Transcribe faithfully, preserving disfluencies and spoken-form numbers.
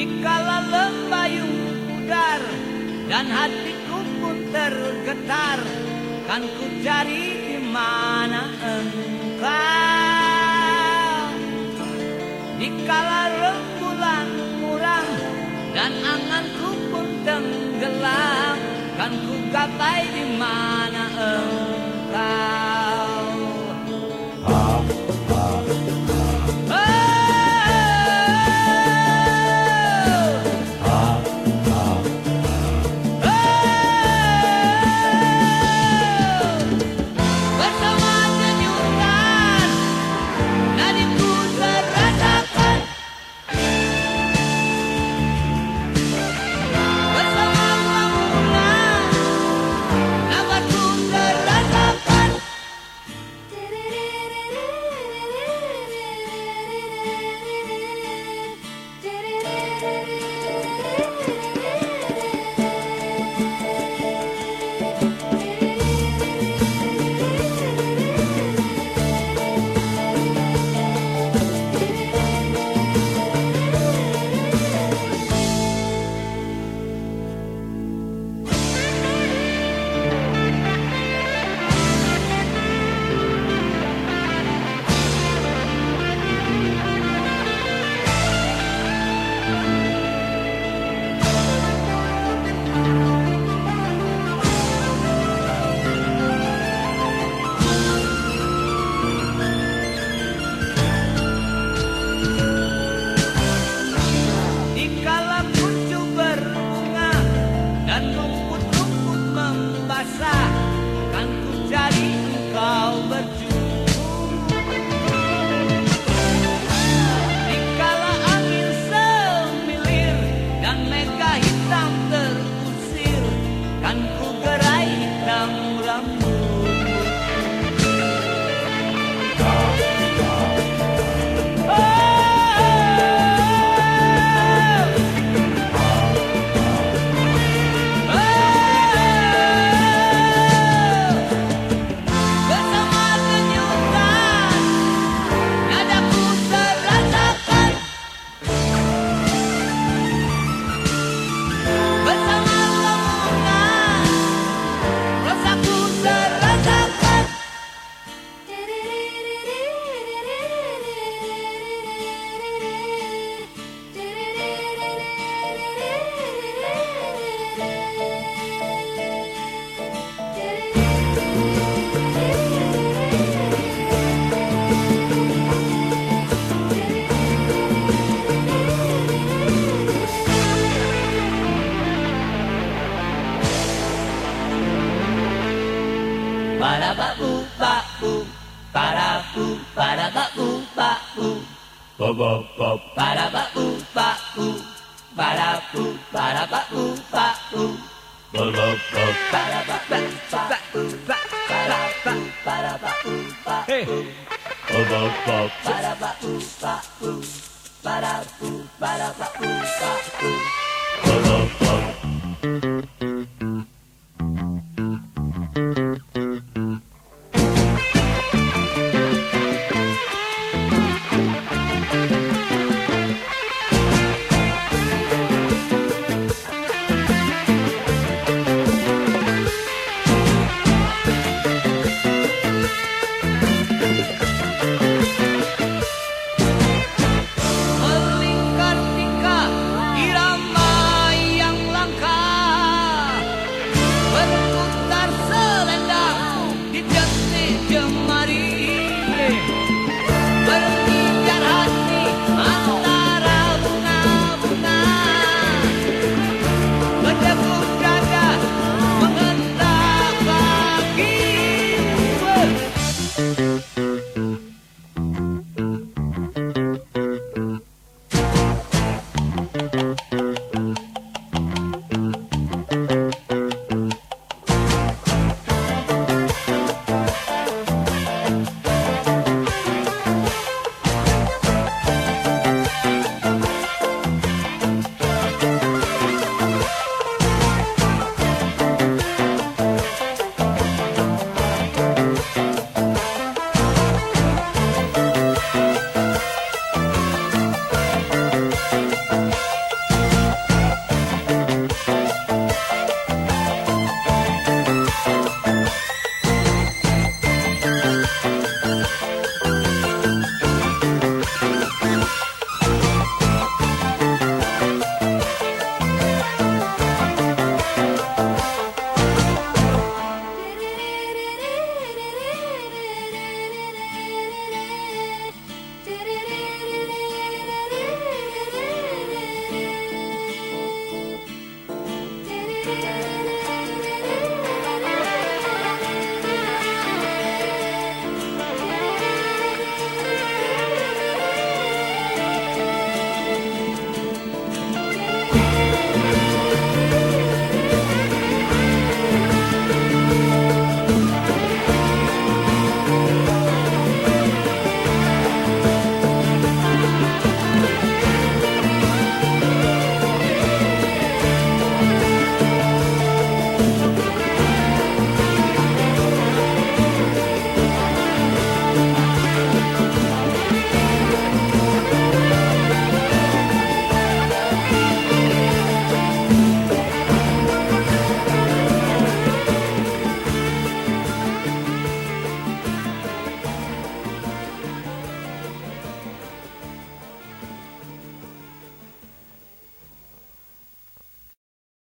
Dikala lembayung pudar dan hatiku pun tergetar, kan ku cari di mana engkau. Dikala rembulan muram dan anganku pun tenggelam, kan ku gapai di mana engkau. Kan ku cari engkau berjumpa. Dikala angin semilir dan mega hitam terusir, kan ku gerai hitam rambut. Para babu babu, para bu, para babu babu, Bop bop para babu babu, para bu, para babu babu, bop bop bop. para babu babu, para bu, para babu babu, Bop bop bop. para babu babu, para bu, para babu babu. Bop bop bop.